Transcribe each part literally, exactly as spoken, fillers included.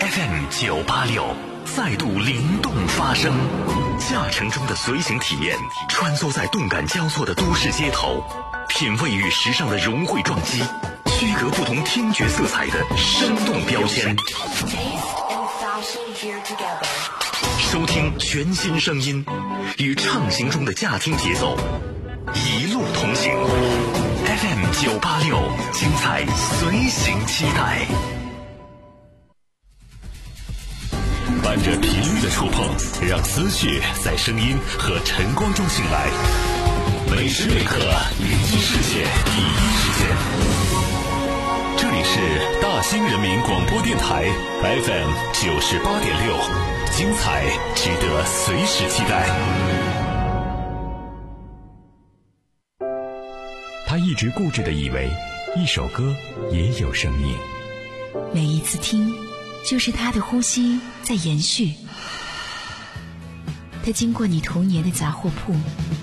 F M 九八六再度灵动发声，驾乘中的随行体验，穿梭在动感交错的都市街头，品味与时尚的融汇撞击，区隔不同听觉色彩的生动标签。收听全新声音，与畅行中的驾听节奏，一路同行。F M 九八六，精彩随行期待。伴着频率的触碰，让思绪在声音和晨光中醒来。每时每刻，聆听世界第一时间。这里是大兴人民广播电台 F M 九十八点六，精彩值得随时期待。 他一直固执地以为，一首歌也有生命。 每一次听，就是他的呼吸在延续。他经过你童年的杂货铺，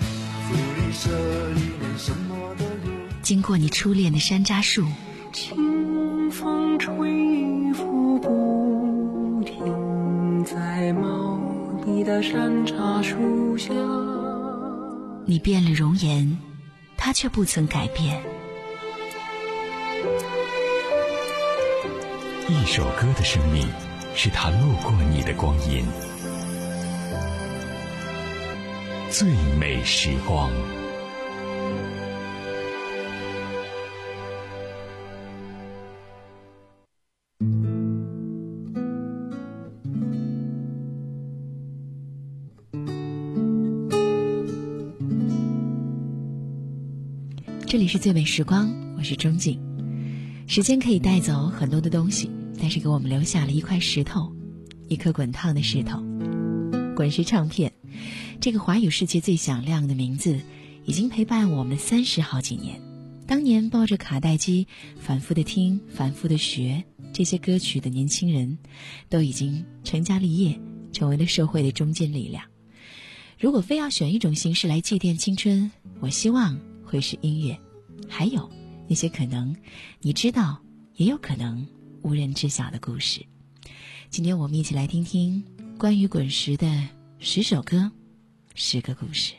经过你初恋的山楂树， 清风吹拂不停，在茂密的山楂树下。 你变了容颜，他却不曾改变。 一首歌的生命，是他路过你的光阴。最美时光。 这里是最美时光，我是钟静。时间可以带走很多的东西，但是给我们留下了一块石头，一颗滚烫的石头。滚石唱片，这个华语世界最响亮的名字，已经陪伴我们三十好几年。当年抱着卡带机反复的听，反复的学这些歌曲的年轻人，都已经成家立业，成为了社会的中坚力量。如果非要选一种形式来祭奠青春，我希望会是音乐，还有那些可能你知道，也有可能无人知晓的故事。今天我们一起来听听关于滚石的十首歌，十个故事。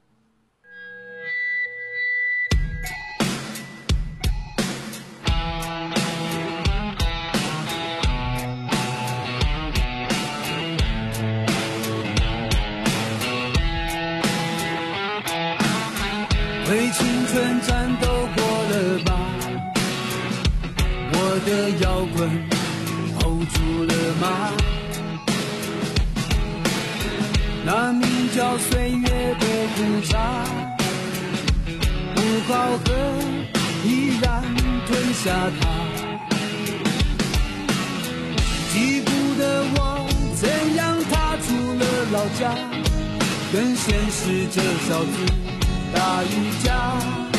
为青春战斗过了吧，我的摇滚 hold 住了吗？那名叫岁月的苦茶，不好喝依然吞下它。击鼓的我怎样踏出了老家，跟现实这小子打一架。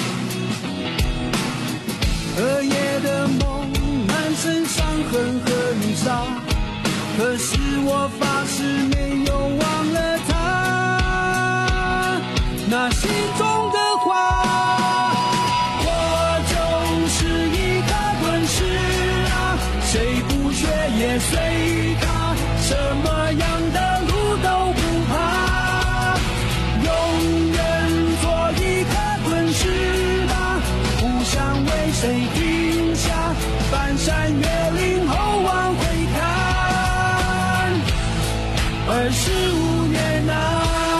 荷叶的梦满身伤痕和泥沙，可是我发誓没有忘了他那心中的话。我就是一个滚石啊，谁不学也随他，什么样的路都不怕，永远做一颗滚石吧，不想为谁停下，翻山越岭后往回看，二十五年啊。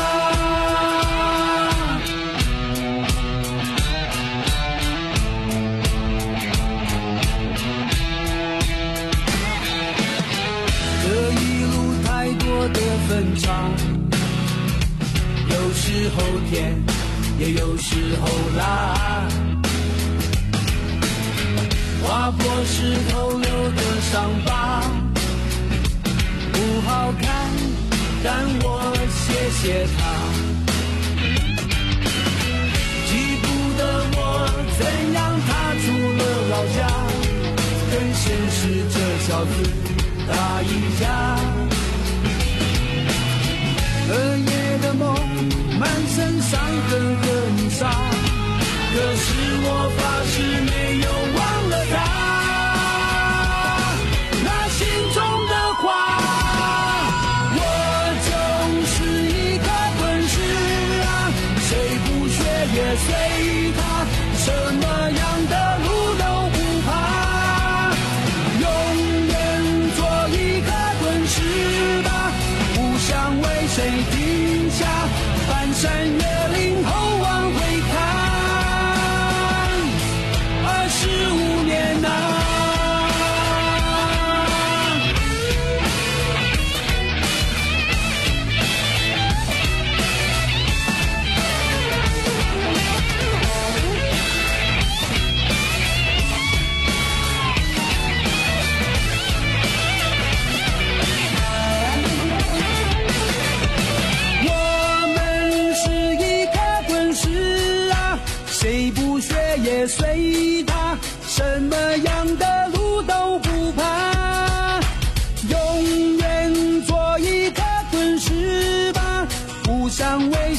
这一路太多的分岔，有时候甜，也有时候辣，划破石头留的伤疤不好看，但我谢谢他。击鼓的我怎样踏出了老家，跟现实这小子打一架。荷叶的梦满身伤痕和泥沙，可是我发誓没有忘了他那心中的话。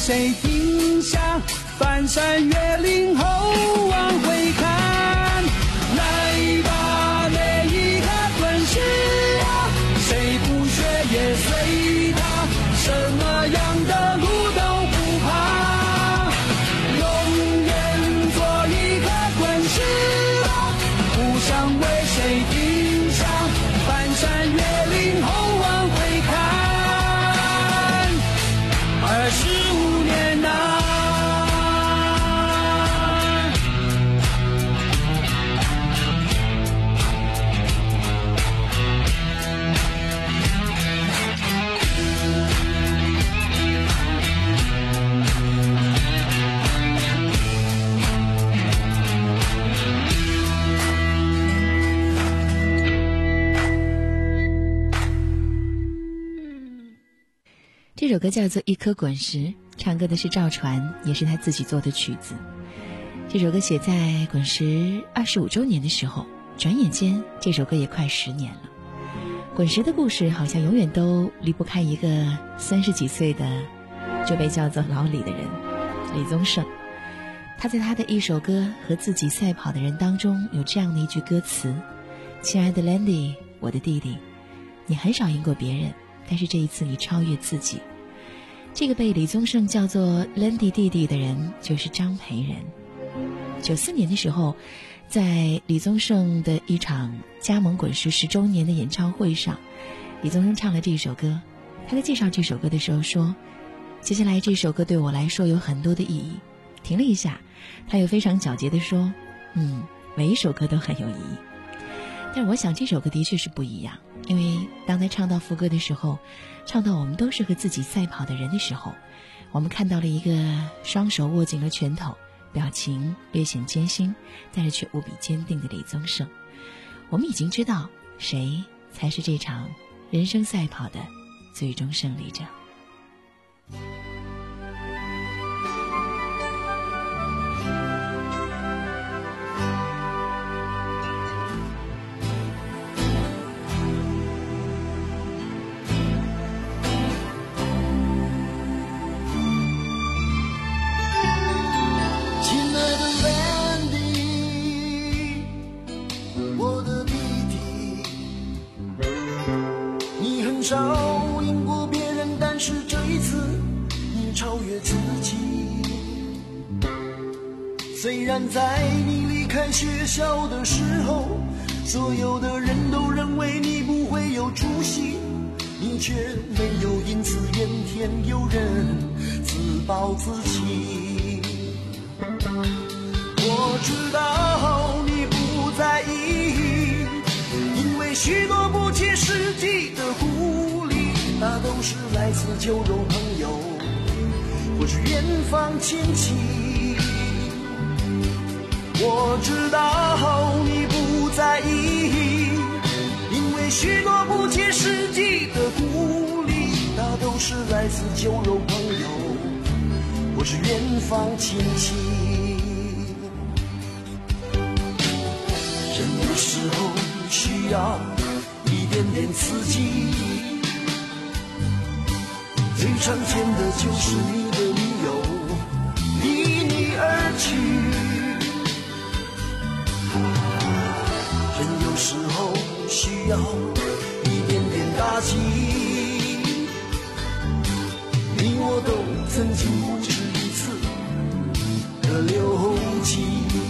谁停下？翻山越岭后往回看，来吧，每一个滚石啊，谁不学也随他，什么样的路都不怕，永远做一个滚石啊，不想为谁停下，翻山越岭后往回看，二十五年啊。 这首歌叫做《一颗滚石》，唱歌的是赵传，也是他自己做的曲子。这首歌写在滚石二十五周年的时候，转眼间这首歌也快十年了。滚石的故事好像永远都离不开一个三十几岁的就被叫做老李的人，李宗盛。他在他的一首歌《和自己赛跑的人》当中有这样的一句歌词：亲爱的 Landy， 我的弟弟，你很少赢过别人，但是这一次你超越自己。这个被李宗盛叫做 Landy 弟弟的人就是张培仁。九四年的时候，在李宗盛的一场加盟滚石十周年的演唱会上，李宗盛唱了这首歌。他在介绍这首歌的时候说，接下来这首歌对我来说有很多的意义。停了一下，他又非常皎洁地说，嗯，每一首歌都很有意义。但我想这首歌的确是不一样，因为当他唱到副歌的时候，唱到我们都是和自己赛跑的人的时候，我们看到了一个双手握紧了拳头，表情略显艰辛，但是却无比坚定的李宗盛。我们已经知道谁才是这场人生赛跑的最终胜利者。 少赢过别人，但是这一次你超越自己。虽然在你离开学校的时候，所有的人都认为你不会有出息，你却没有因此怨天尤人，自暴自弃。我知道你不在意，因为许多不切实际的鼓励，那都是来自酒肉朋友或是远方亲戚。我知道你不在意，因为许多不切实际的鼓励，那都是来自酒肉朋友或是远方亲戚。人有时候需要一点点刺激，最常见的就是你的女友离你而去。人有时候需要一点点打击，你我都曾经不止一次的流涕。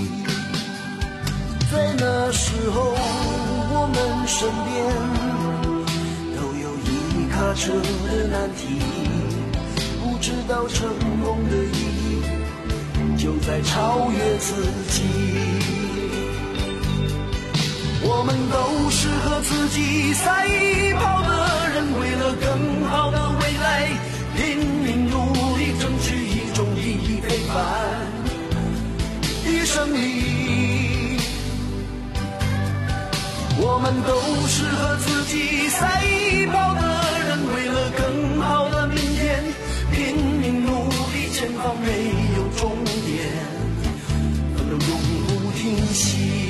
在那时候我们身边都有一卡车的难题，不知道成功的意义就在超越自己。我们都是和自己赛跑的人，为了更好的未来拼命努力，争取一种意义陪伴的胜利。我们都是和自己赛跑的人，为了更好的明天拼命努力，前方没有终点，不能永不停息。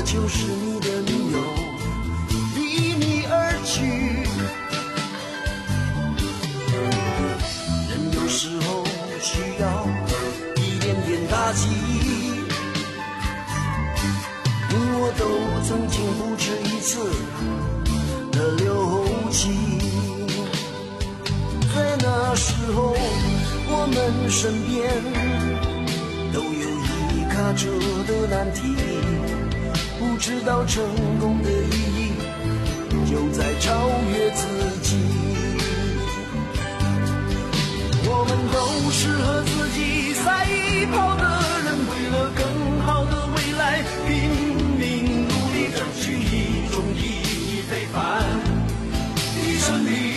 就是你的女友，离你而去。人有时候需要一点点打击，你我都曾经不止一次的流涕。在那时候我们身边都有一卡车的难题，不知道成功的意义就在超越自己。我们都是和自己赛跑的人，为了更好的未来拼命努力争取一种意义非凡的胜利。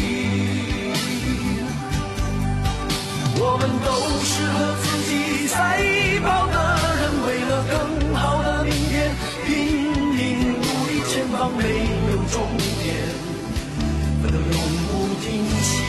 我们都是和自己赛跑的人，为了更好的明天拼命努力，前方没有终点，奋斗永不停息。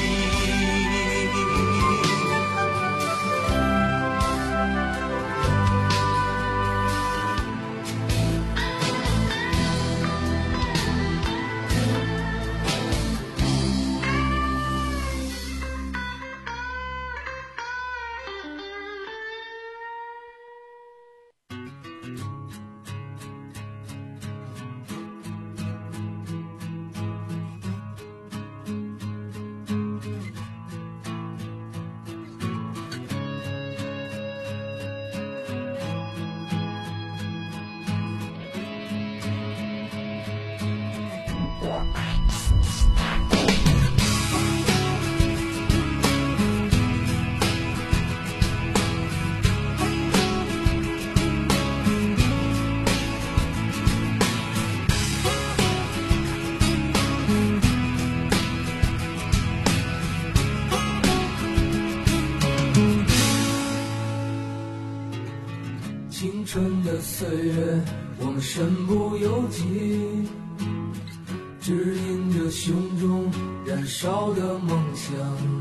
青春的岁月，我们身不由己，指引着胸中燃烧的梦想。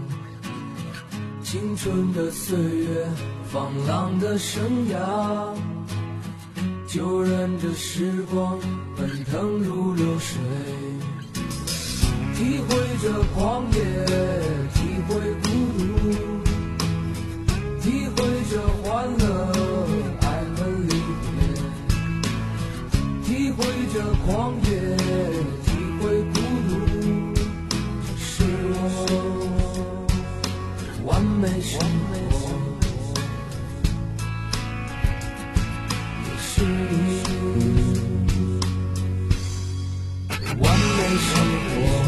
青春的岁月，放浪的生涯，就任着时光奔腾如流水，体会着狂野，体会孤独，体会着欢乐，体会着狂野，体会孤独，这是我完美生活，也是你完美生活。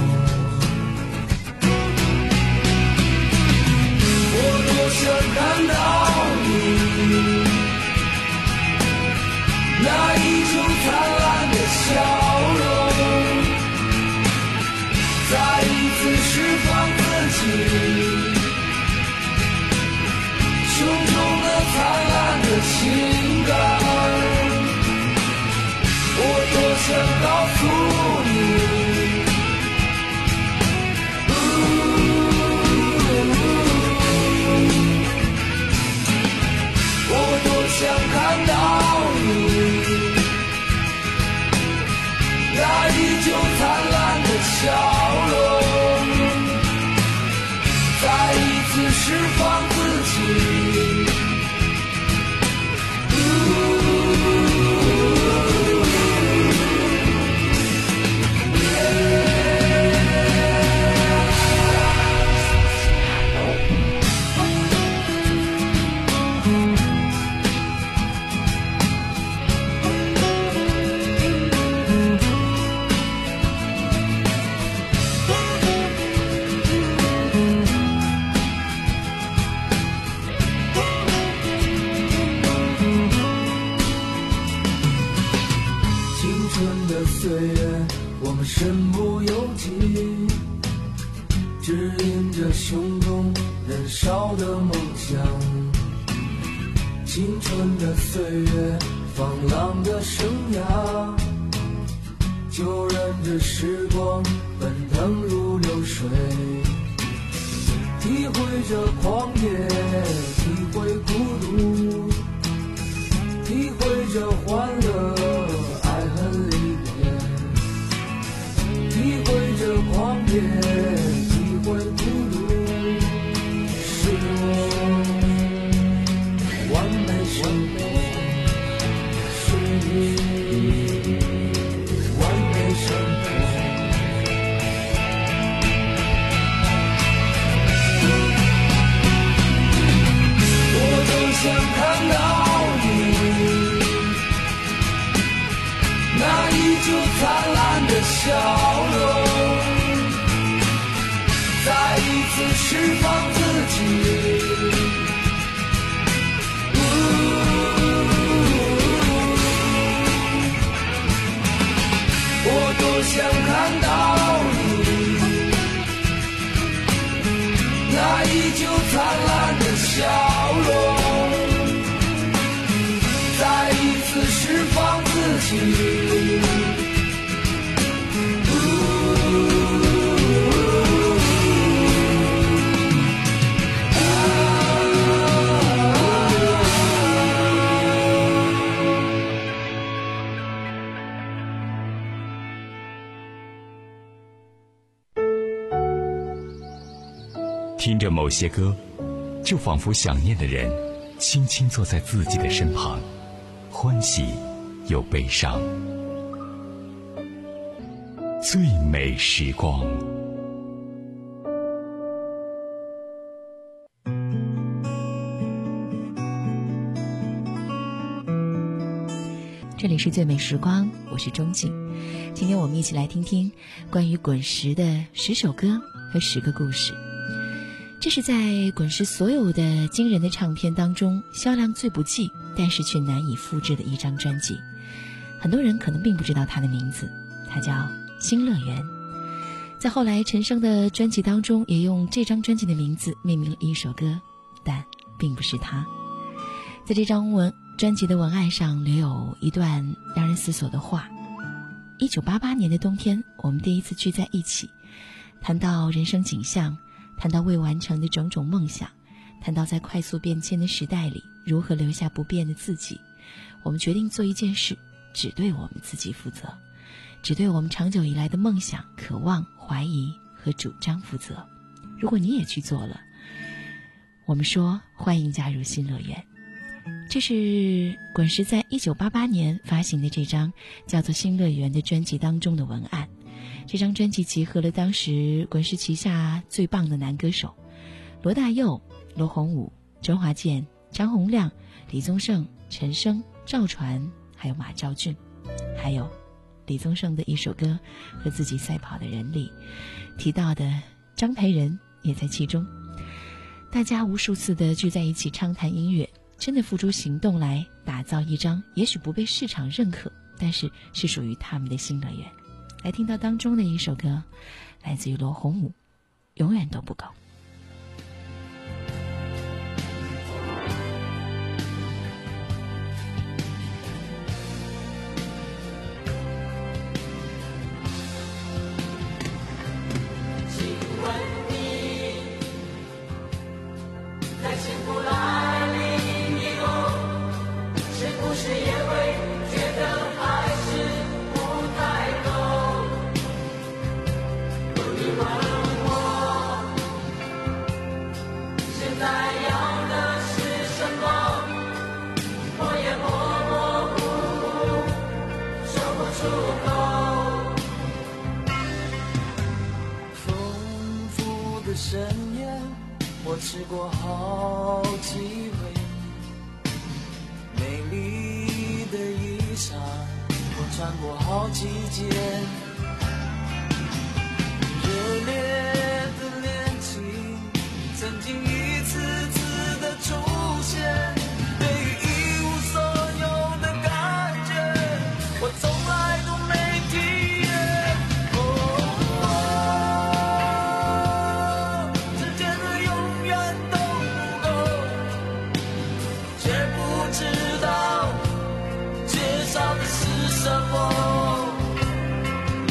我多想看到你那依旧灿烂的笑容，再一次释放自己胸中的灿烂的情感。我多想告诉你，我多想看到你那依旧灿烂的笑容，再一次释放自己。岁月，我们身不由己，指引着胸中燃烧的梦想。青春的岁月，放浪的生涯，就任着时光奔腾如流水，体会着狂野，体会孤独，体会着欢乐，爱恨也体会孤独，是我完美生活，是你完美生活。我都想看到你那依旧灿烂的笑容，再一次释放自己。我多想看到你那依旧灿烂的笑容，再一次释放自己。 听着某些歌，就仿佛想念的人轻轻坐在自己的身旁，欢喜又悲伤。最美时光。 这里是最美时光，我是钟静。今天我们一起来听听关于滚石的十首歌和十个故事。这是在滚石所有的惊人的唱片当中销量最不济，但是却难以复制的一张专辑。很多人可能并不知道它的名字，它叫《新乐园》。在后来陈升的专辑当中，也用这张专辑的名字命名了一首歌，但并不是它。在这张文专辑的文案上留有一段让人思索的话：一九八八年的冬天，我们第一次聚在一起，谈到人生景象，谈到未完成的种种梦想，谈到在快速变迁的时代里如何留下不变的自己。我们决定做一件事，只对我们自己负责，只对我们长久以来的梦想、渴望、怀疑和主张负责。如果你也去做了，我们说欢迎加入新乐园。这是滚石在一九八八年发行的这张叫做《新乐园》的专辑当中的文案。这张专辑集合了当时滚石旗下最棒的男歌手罗大佑、罗宏武、周华健、张洪量、李宗盛、陈升、赵传，还有马兆骏，还有李宗盛的一首歌《和自己赛跑的人》里提到的张培仁也在其中。大家无数次的聚在一起畅谈音乐，真的付诸行动来打造一张也许不被市场认可，但是是属于他们的新乐园。来听到当中的一首歌，来自于罗宏武，永远都不够。 我吃过好几回，美丽的衣裳我穿过好几件，热烈的恋情曾经一次次的出现，对于一无所有的感觉我从来都没体验。哦，之间的永远都不够，却不知道缺少的是什么。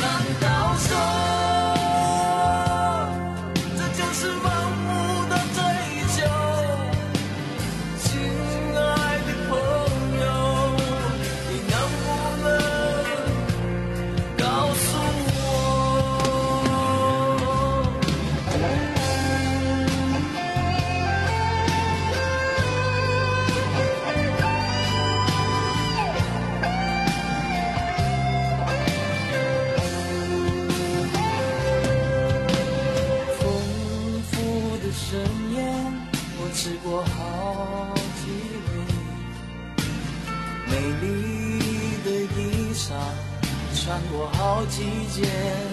见。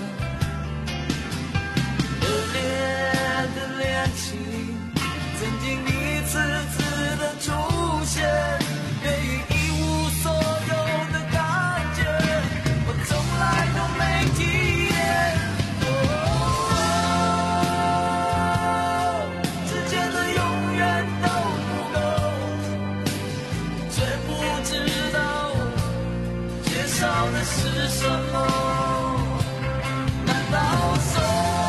热烈的恋情曾经一次次的出现，对于一无所有的感觉我从来都没体验。哦，之间的永远都不够，却不知道缺少的是什么。难道说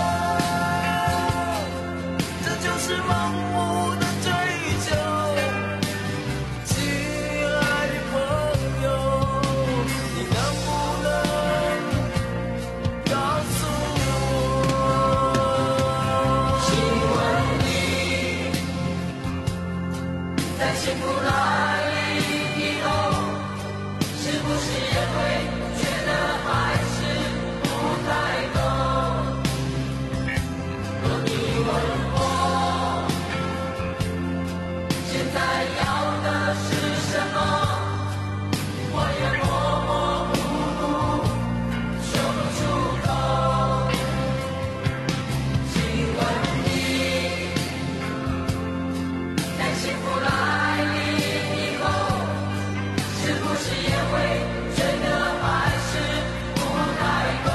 这就是盲目的追求？亲爱的朋友，你能不能告诉我？请问你在幸福来临以后，是不是也会觉得还是不太够？若你问我现在要的是什么，我也模模糊糊说不出口。请问你在幸福来临以后，是不是也会觉得还是不太够？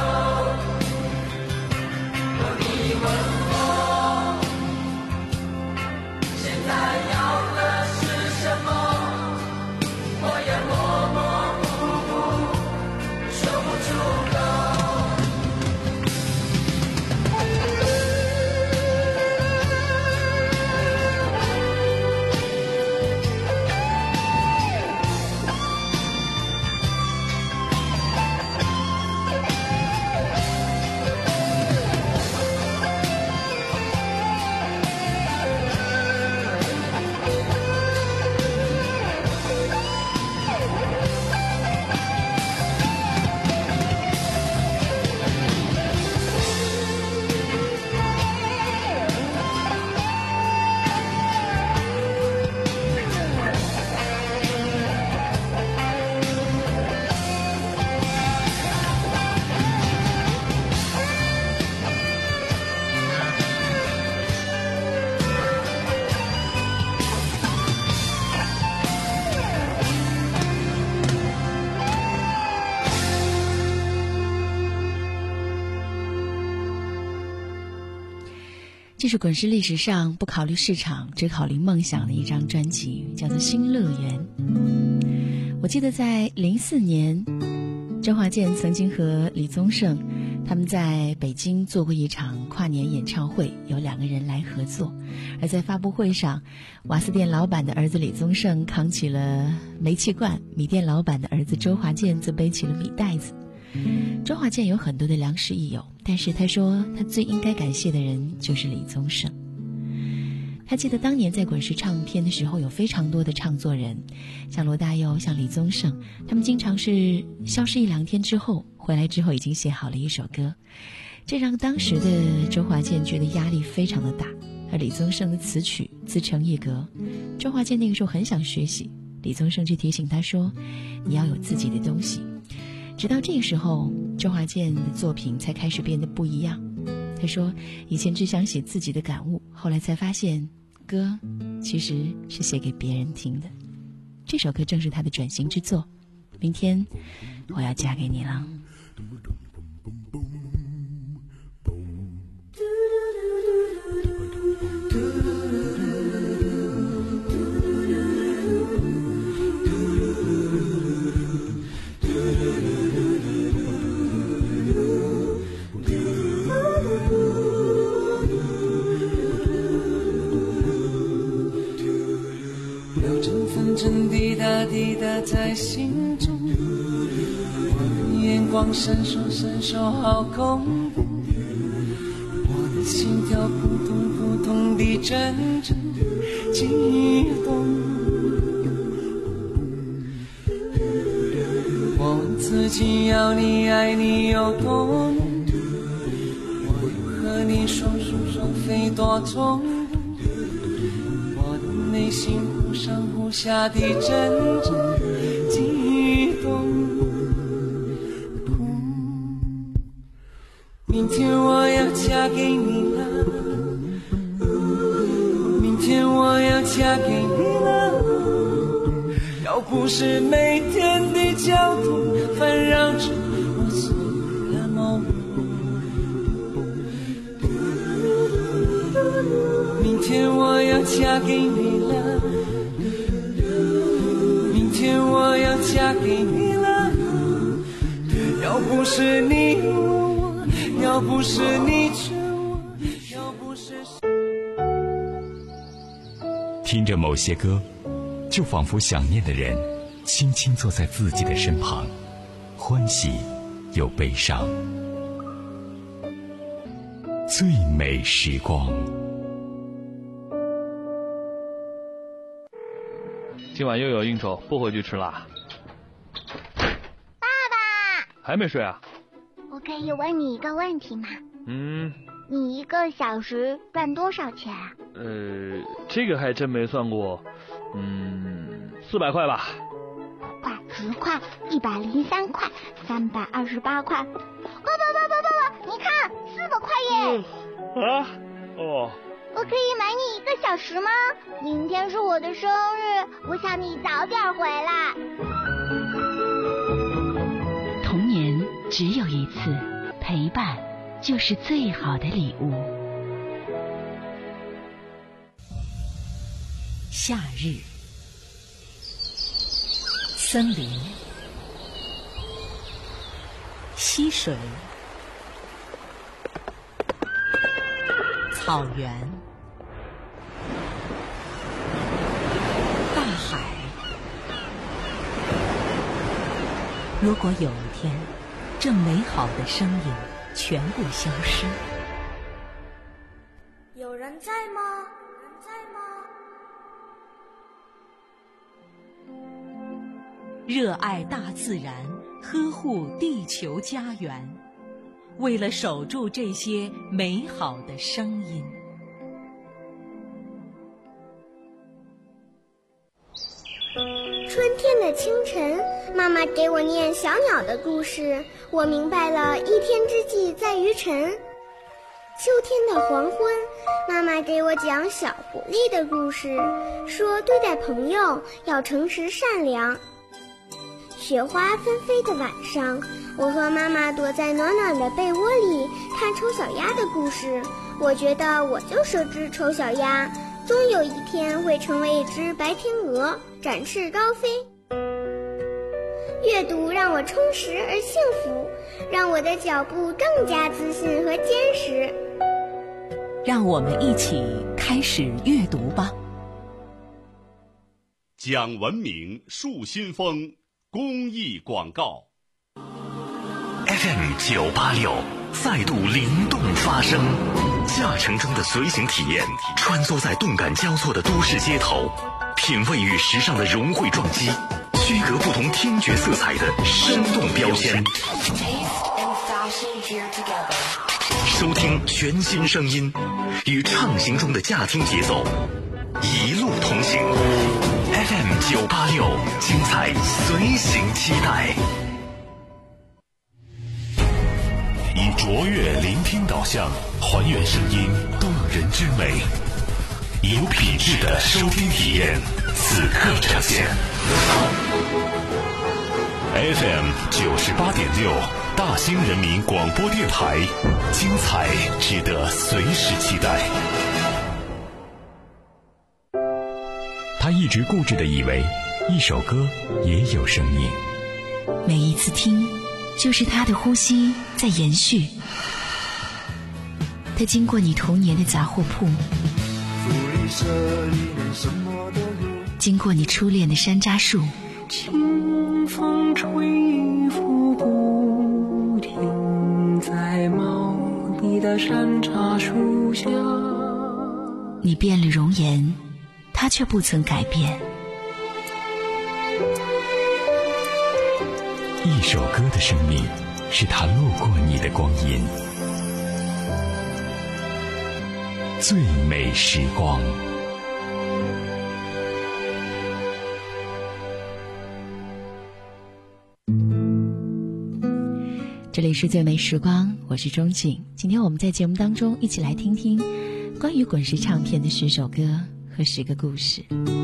若你问我现在要的是什么，我也模模糊糊说不出口。 这是滚石历史上不考虑市场只考虑梦想的一张专辑，叫做《新乐园》。我记得在零四年，周华健曾经和李宗盛他们在北京做过一场跨年演唱会，有两个人来合作。而在发布会上，瓦斯店老板的儿子李宗盛扛起了煤气罐，米店老板的儿子周华健则背起了米袋子。周华健有很多的良师益友，但是他说他最应该感谢的人就是李宗盛。他记得当年在滚石唱片的时候，有非常多的唱作人，像罗大佑，像李宗盛，他们经常是消失一两天之后回来之后已经写好了一首歌，这让当时的周华健觉得压力非常的大。而李宗盛的词曲自成一格，周华健那个时候很想学习，李宗盛却提醒他说你要有自己的东西。直到这个时候，周华健的作品才开始变得不一样。他说以前只想写自己的感悟，后来才发现歌其实是写给别人听的。这首歌正是他的转型之作，明天我要嫁给你了。 滴答滴答在心中，我的眼光闪烁闪烁好恐怖，我的心跳扑通扑通地阵阵悸动。我问自己要你爱你有多浓，我又和你双宿双飞多重，我的内心忽上忽下的阵阵悸动。 明天我要嫁给你了，明天我要嫁给你了，要不是每天的交通烦扰着我所有的梦，明天我要嫁给你了，明天我要嫁给你了，要不是你问我，要不是你劝我，要不是听着某些歌，就仿佛想念的人轻轻坐在自己的身旁，欢喜又悲伤。最美时光。 今晚又有应酬，不回去吃啦。 爸爸， 还没睡啊？ 我可以问你一个问题吗？ 嗯。 你一个小时赚多少钱啊？ 呃，这个还真没算过。嗯，四百块吧。 五块、十块、一百零三块、三百二十八块。爸爸爸爸爸爸，你看，四百块耶！ 嗯、啊？哦。 我可以买你一个小时吗？明天是我的生日，我想你早点回来。 童年只有一次，陪伴就是最好的礼物。夏日，森林，溪水，草原，大海。如果有一天，这美好的声音全部消失， 有人在吗？有人在吗？ 热爱大自然，呵护地球家园，为了守住这些美好的声音。 春天的清晨，妈妈给我念小鸟的故事，我明白了一天之计在于晨。秋天的黄昏，妈妈给我讲小狐狸的故事，说对待朋友要诚实善良。雪花纷飞的晚上，我和妈妈躲在暖暖的被窝里看丑小鸭的故事，我觉得我就是只丑小鸭，终有一天会成为一只白天鹅，展翅高飞。阅读让我充实而幸福，让我的脚步更加自信和坚实。 让我们一起开始阅读吧。 讲文明树新风公益广告。 F M 九八六再度灵动发声，驾乘中的随行体验，穿梭在动感交错的都市街头，品味与时尚的融汇撞击，区隔不同听觉色彩的生动标签，收听全新声音，与畅行中的驾听节奏，一路同行。F M 九八六，精彩随行期待。以卓越聆听导向，还原声音动人之美，有品质的收听体验，此刻呈现。F M 九十八点六，大兴人民广播电台，精彩值得随时期待。 他一直固执地以为，一首歌也有生命。 每一次听，就是他的呼吸在延续。他经过你童年的杂货铺，经过你初恋的山楂树， 清风吹拂不停在茂密的山楂树下。 你变了容颜，他却不曾改变。 一首歌的生命，是他路过你的光阴。最美时光。 这里是最美时光，我是钟景。今天我们在节目当中一起来听听关于滚石唱片的十首歌和十个故事。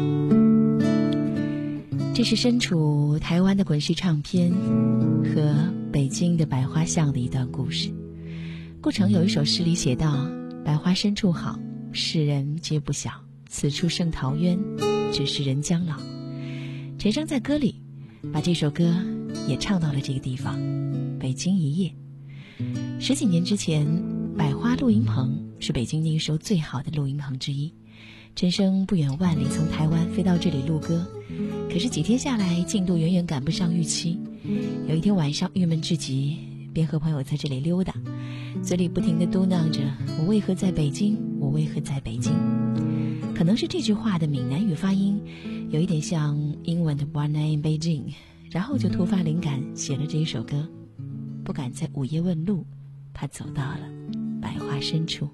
这是身处台湾的滚石唱片和北京的百花巷的一段故事。顾城有一首诗里写道：百花深处好，世人皆不晓，此处胜桃源，只是人将老。陈升在歌里把这首歌也唱到了这个地方，北京一夜。十几年之前，百花录音棚是北京那个时候最好的录音棚之一。陈升不远万里从台湾飞到这里录歌，可是几天下来进度远远赶不上预期。有一天晚上郁闷至极，便和朋友在这里溜达，嘴里不停地嘟囔着：我为何在北京，我为何在北京。可能是这句话的闽南语发音有一点像英文的 One Night in Beijing， 然后就突发灵感写了这一首歌。不敢在午夜问路，怕走到了百花深处。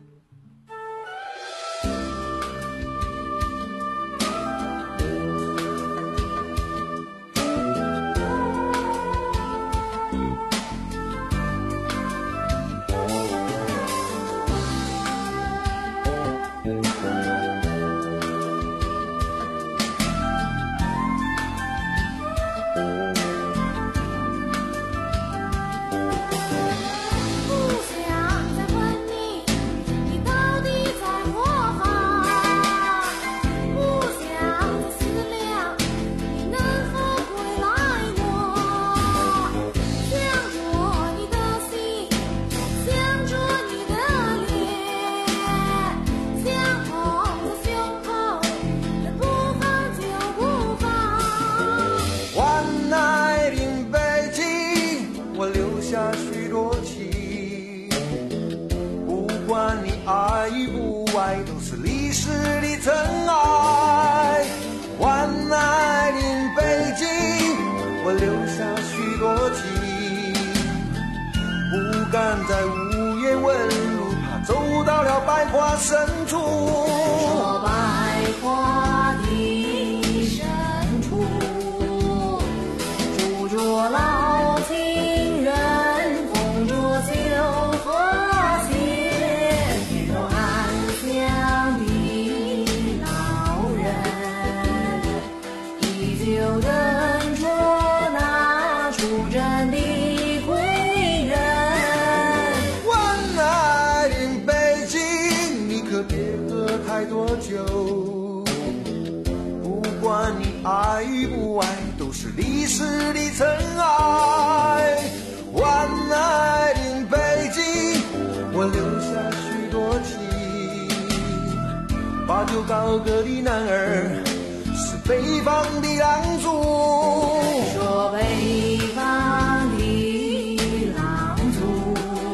八九高歌的男儿是北方的狼族， 说北方的狼族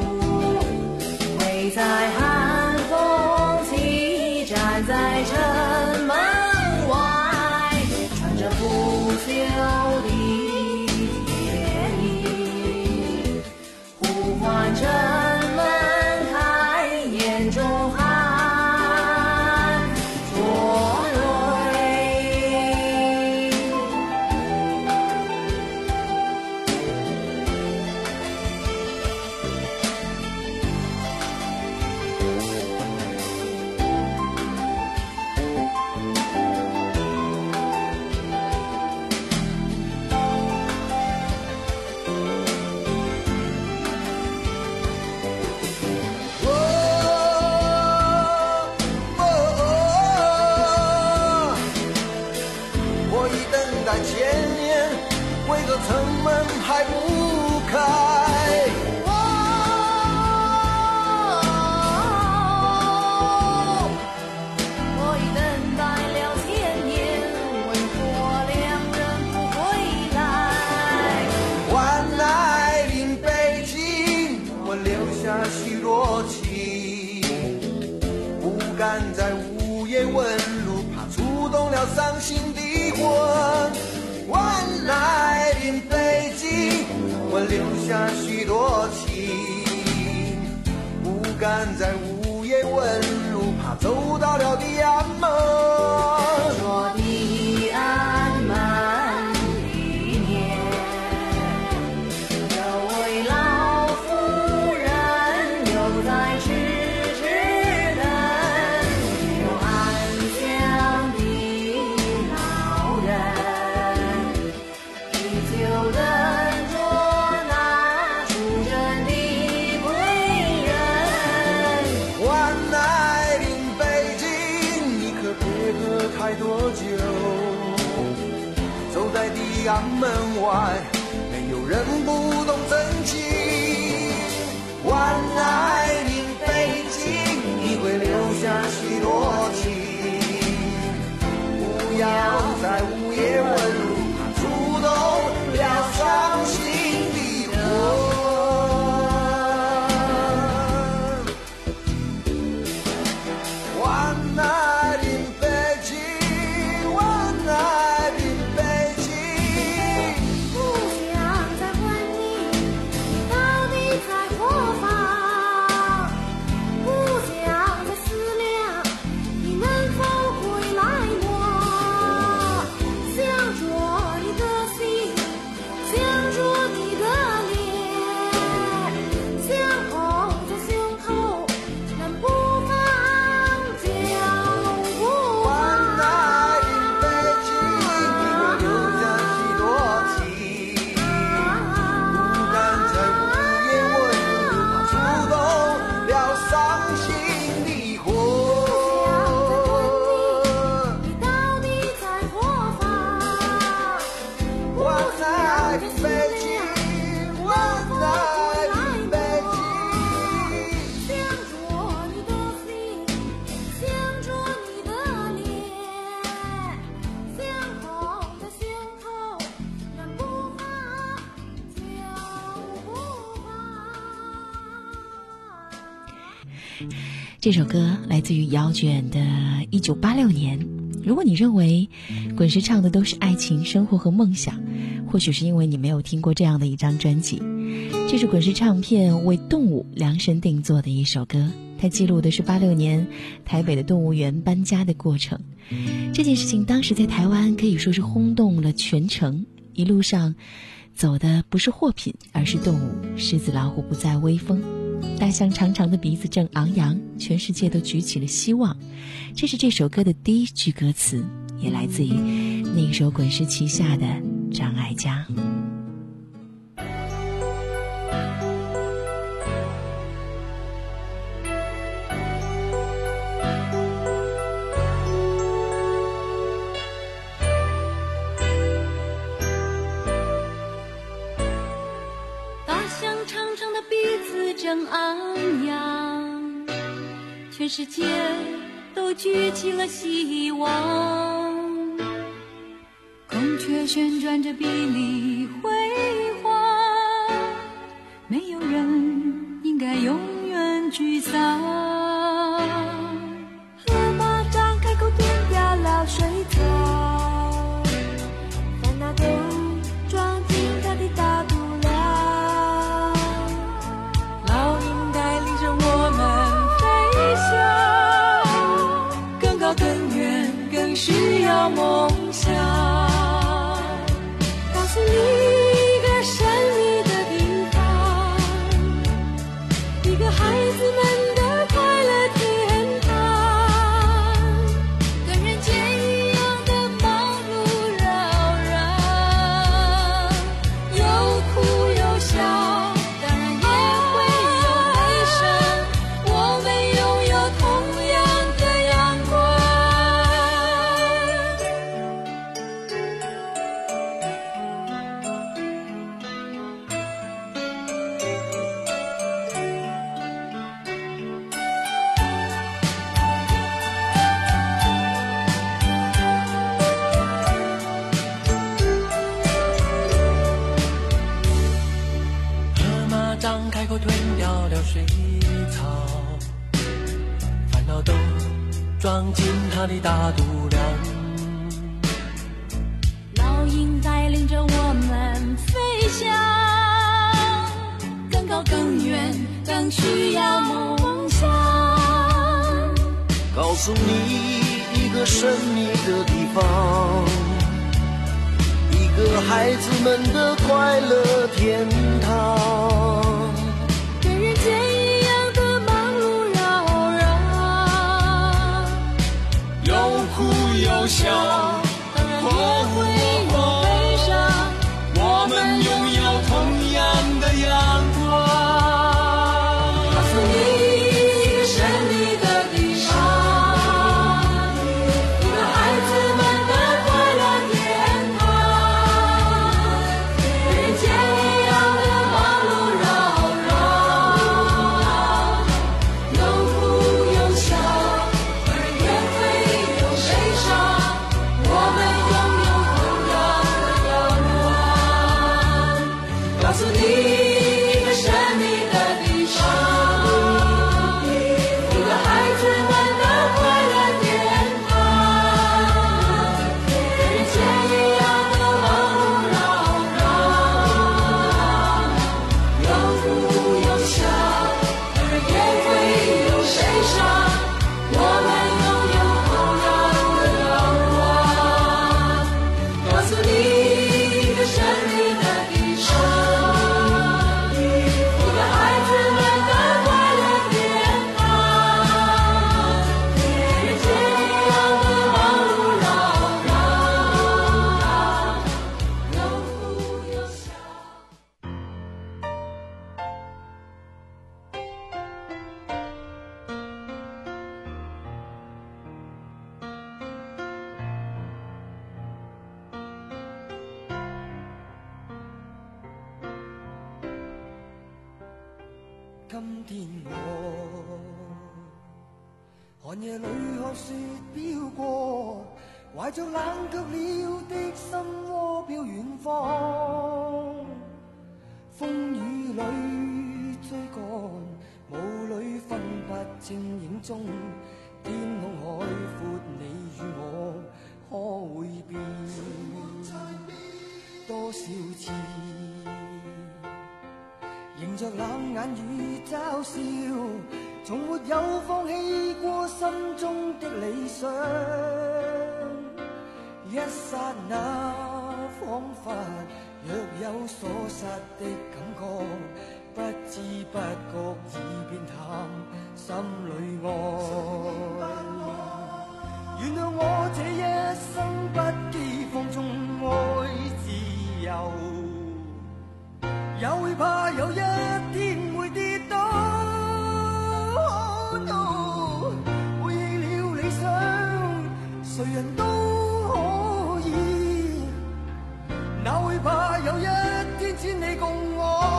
会在寒风起站在城门外，穿着不朽的铁衣，呼唤城门开，眼中含城门还不开， 哦，我已等待了千年，为何两人不回来？ 万籁临北京，我留下许多情，不敢在午夜问路，怕触动了伤心的魂。万籁临北京，我留下许多情，不敢在午夜问路，怕走到了地安门。 说地安门里面有位老阳门外，没有人不懂真情。晚来临北京，你会留下许多情。不要在午夜问路，触动了伤心的魂。晚来临北京，晚来临北京。 不想再问你，你到底在何方？不想再思量，你能否回来我？想着你的心，想着你的脸，想捧着胸口，能不放就不晚放。 来临北京，你会留下许多情。不敢在午夜问路，触动了伤心的魂。 你到底在何方？ 晚来临北京，晚来临北京。 想着你的心，想着你的脸，想捧在胸口，能不放就不放。 这首歌来自于姚卷的一九八六年。如果你认为滚石唱的都是爱情、生活和梦想，或许是因为你没有听过这样的一张专辑。这是滚石唱片为动物量身定做的一首歌，它记录的是八六年台北的动物园搬家的过程。这件事情当时在台湾可以说是轰动了全城，一路上走的不是货品，而是动物。狮子老虎不再威风，大象长长的鼻子正昂扬，全世界都举起了希望。这是这首歌的第一句歌词，也来自于那首滚石旗下的张艾嘉。 大象长长的鼻子正昂扬，全世界都举起了希望。孔雀旋转着碧丽辉煌，没有人应该永远沮丧。 河马张开口吞掉了水草，烦恼都装进它的大肚量。 老鹰带领着我们飞翔，更高更远更需要梦想。 告诉你一个神秘的地方，一个孩子们的快乐天堂，跟人间一样的忙碌扰攘，有哭有笑，当然也会有悲伤，我们拥有同样的阳光。 河马张开口吞掉了水草，烦恼都装进它的大肚量。 老鹰带领着我们飞翔，更高更远更需要梦想。 告诉你一个神秘的地方，一个孩子们的快乐天堂。 跟人间一样的忙碌扰攘， 有哭有笑， 当然也会有悲伤， 我们拥有同样的阳光。 告诉你一个神秘的地方，一个孩子们的快乐天堂。 今天我寒夜里看雪飘過，懷着冷卻了的心窩飄遠方，風雨裏追趕，霧裏分不清影蹤，天空海闊，你與我可會變多少次？迎着冷眼與嘲笑，從沒有放棄過心中的理想。一剎那彷彿若有所失的感覺，不知不覺已變淡心裏愛。原諒我這一生不羈放縱愛自由，也會怕有一天會跌倒。Oh no， 背棄了理想，誰人都可以，哪會怕有一天只你共我。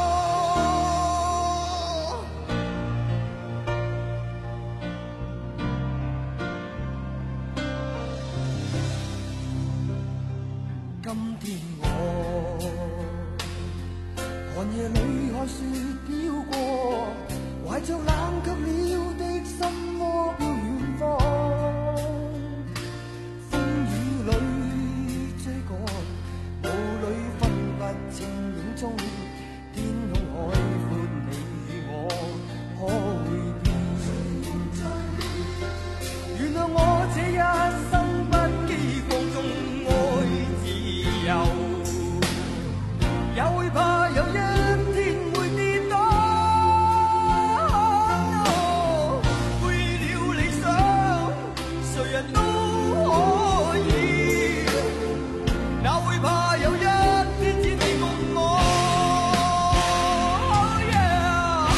今天我寒夜裏看雪飄過，懷着冷卻了的心窩飄遠方，風雨裏追趕，霧裏分不清影蹤，天空海闊，你與我可會變？原諒我這一生不羈放縱愛自由，也會怕有一天會跌倒。Oh no， 背棄了理想，誰人都可以，哪會怕有一天只你共我。Oh yeah，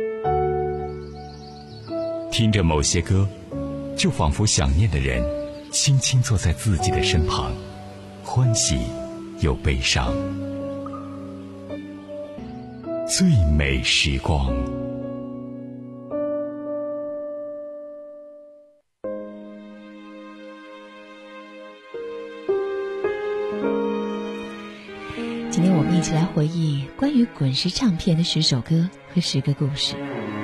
听着某些歌，就仿佛想念的人轻轻坐在自己的身旁，欢喜又悲伤。最美时光。 今天我们一起来回忆关于滚石唱片的十首歌和十个故事。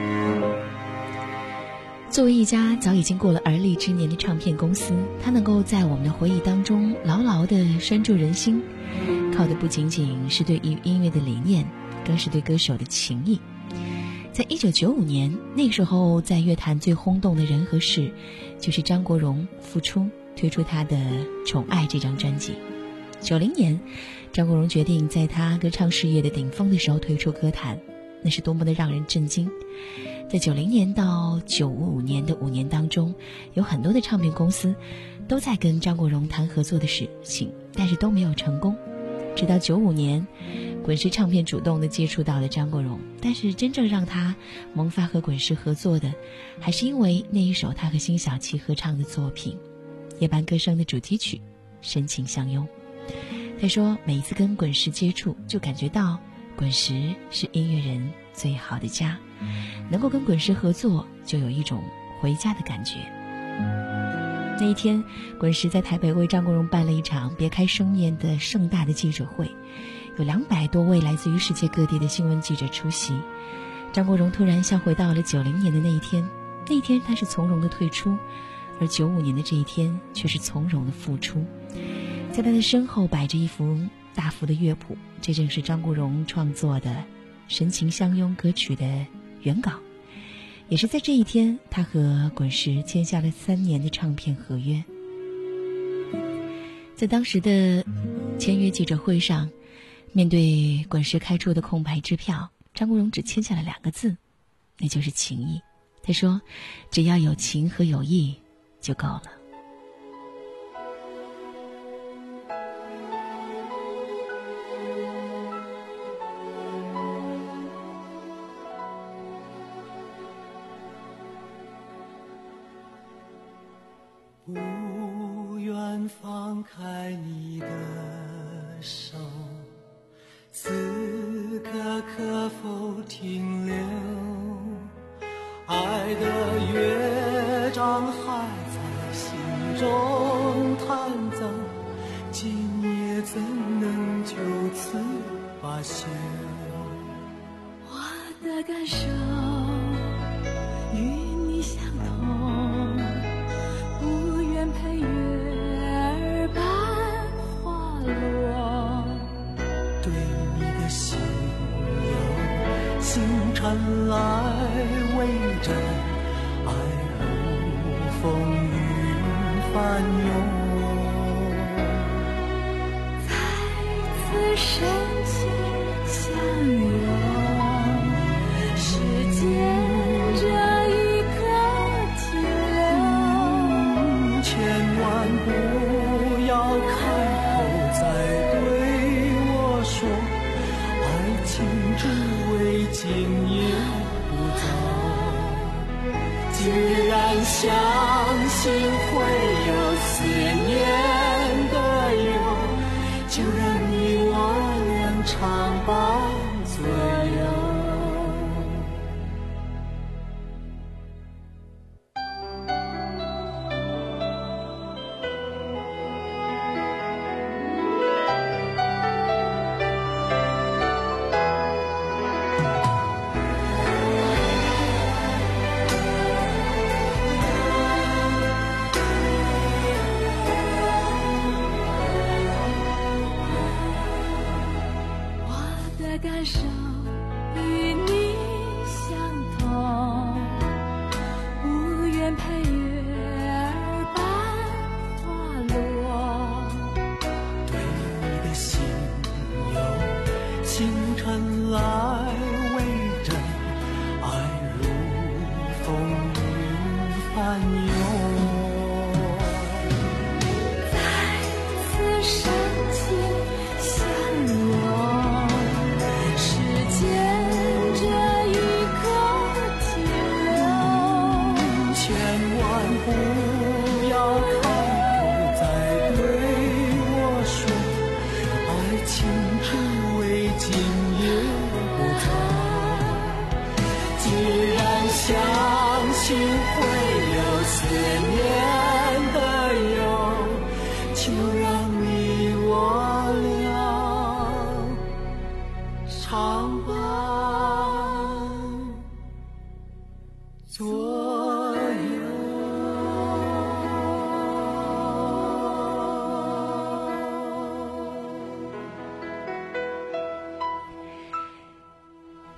作为一家早已经过了而立之年的唱片公司，它能够在我们的回忆当中牢牢地拴住人心，靠的不仅仅是对于音乐的理念，更是对歌手的情谊。在一九九五年，那个时候在乐坛最轰动的人和事，就是张国荣复出推出他的《宠爱》这张专辑。九零年，张国荣决定在他歌唱事业的顶峰的时候退出歌坛，那是多么的让人震惊。在九零年到九五年的五年当中，有很多的唱片公司都在跟张国荣谈合作的事情，但是都没有成功。直到九五年，滚石唱片主动的接触到了张国荣，但是真正让他萌发和滚石合作的，还是因为那一首他和辛晓琪合唱的作品《夜半歌声》的主题曲《深情相拥》。他说每一次跟滚石接触，就感觉到滚石是音乐人最好的家，能够跟滚石合作，就有一种回家的感觉。那一天，滚石在台北为张国荣办了一场别开生面的盛大的记者会，有两百多位来自于世界各地的新闻记者出席。张国荣突然像回到了九零年的那一天，那一天他是从容的退出，而九五年的这一天却是从容的复出。在他的身后摆着一幅大幅的乐谱，这正是张国荣创作的《深情相拥》歌曲的原稿。也是在这一天，他和滚石签下了三年的唱片合约。在当时的签约记者会上，面对滚石开出的空白支票，张国荣只签下了两个字，那就是情谊。他说只要有情和有义就够了。 不愿放开你的手，此刻可否停留？爱的乐章还在心中弹奏，今夜怎能就此罢休？ 我的感受与你相同，不愿陪月儿般滑落， 对你的心有星辰来围着，爱如风云翻涌， 再次深情相拥，时间这一刻停留， 千万不要开口再对我说，爱情只为今夜不早。既然相信会有思念的忧，就让你我俩常伴左右。 感受与你相同，不愿陪月儿般滑落， 对你的心有星辰来围着，爱如风云翻涌， 再次深情相拥，时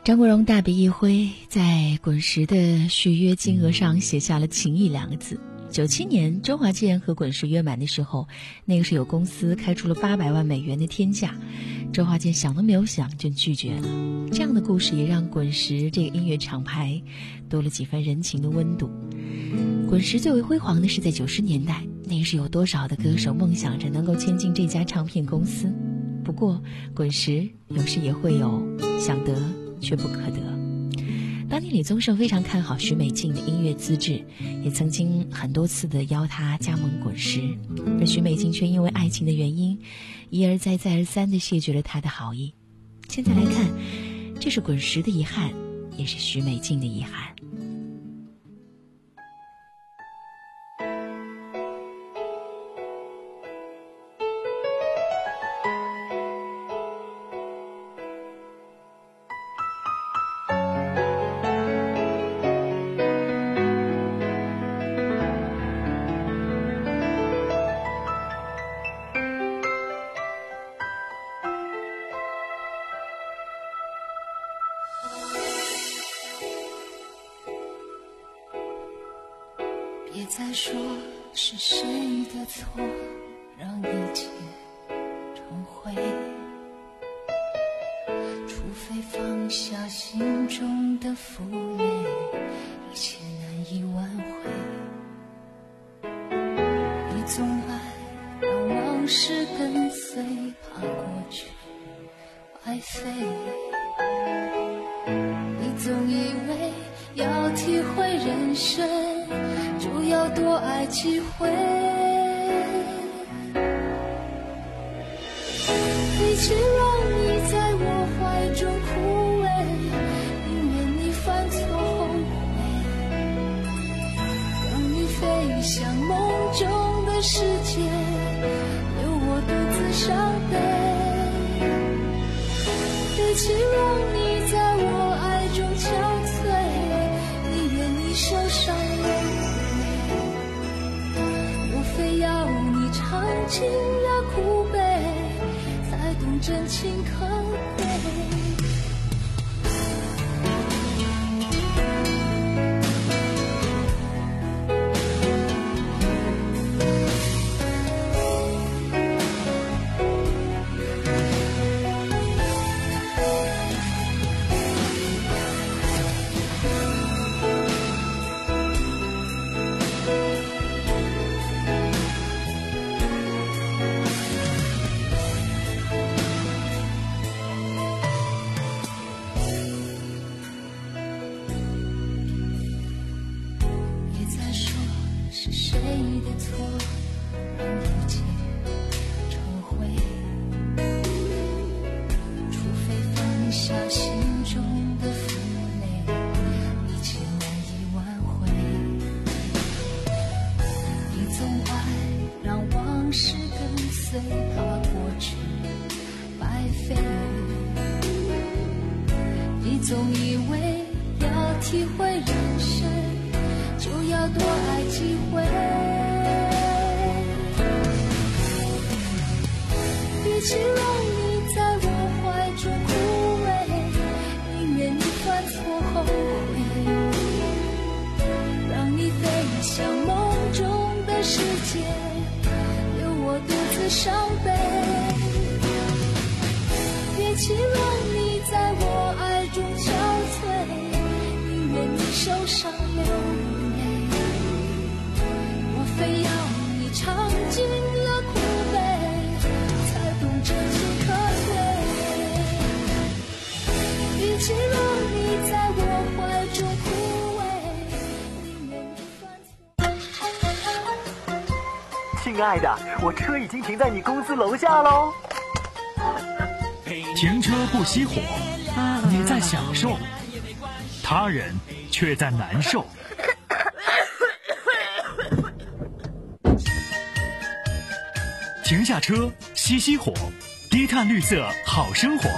张国荣大笔一挥，在滚石的续约金额上写下了情谊两个字。九七年周华健和滚石约满的时候，那个时有公司开出了八百万美元的天价，周华健想都没有想就拒绝了。这样的故事也让滚石这个音乐厂牌多了几分人情的温度。滚石最为辉煌的是在九十年代，那个时有多少的歌手梦想着能够签进这家唱片公司。不过滚石有时也会有想得却不可得。当年李宗盛非常看好许美静的音乐资质，也曾经很多次的邀她加盟滚石，而许美静却因为爱情的原因，一而再再而三地谢绝了她的好意。现在来看，这是滚石的遗憾，也是许美静的遗憾。 别再说是谁的错，让一切成灰。除非放下心中的负累，一切难以挽回。你总爱让往事跟随，怕过去白费。你总以为要体会人生，就要多爱几回，与其让你在我怀中枯萎，宁愿你犯错后悔，让你飞向梦中的世界，留我独自伤悲。与其让你在我爱中憔悴，宁愿你受伤非要你尝尽了苦悲，才懂真情可贵。是谁的错，让一切成灰？除非放下心中的负累，一切难以挽回。你总爱让往事跟随，怕过去白费。你总以为要体会人生，就要多爱几回。与其让你在我怀中枯萎，宁愿你犯错后悔，让你飞向梦中的世界，留我独自伤悲。与其让你在我爱中憔悴，宁愿你受伤流泪，我非要你尝尽了苦悲，才懂真情可贵。与其让你在我怀中枯萎，宁愿你犯错。 亲爱的，我车已经停在你公司楼下喽。 停车不熄火，你在享受，他人却在难受。停下车，熄熄火，低碳绿色好生活。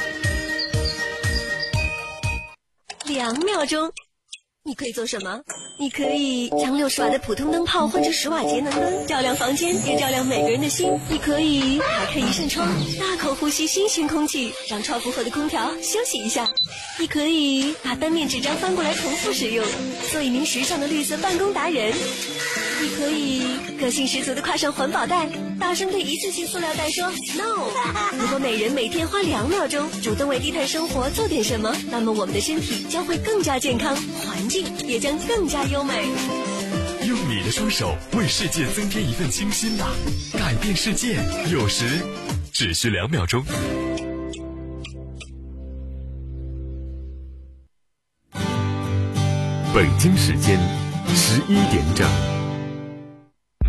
两秒钟，你可以做什么？ 你可以将六十瓦的普通灯泡换成十瓦节能灯，照亮房间，也照亮每个人的心。你可以打开一扇窗，大口呼吸新鲜空气，让超负荷的空调休息一下。你可以把单面纸张翻过来重复使用，做一名时尚的绿色办公达人。你可以个性十足地挎上环保袋，大声对一次性塑料袋说 no。 如果每人每天花两秒钟主动为低碳生活做点什么，那么我们的身体将会更加健康，环境也将更加优美。 用你的双手为世界增添一份清新吧，改变世界有时只需两秒钟。北京时间十一点整。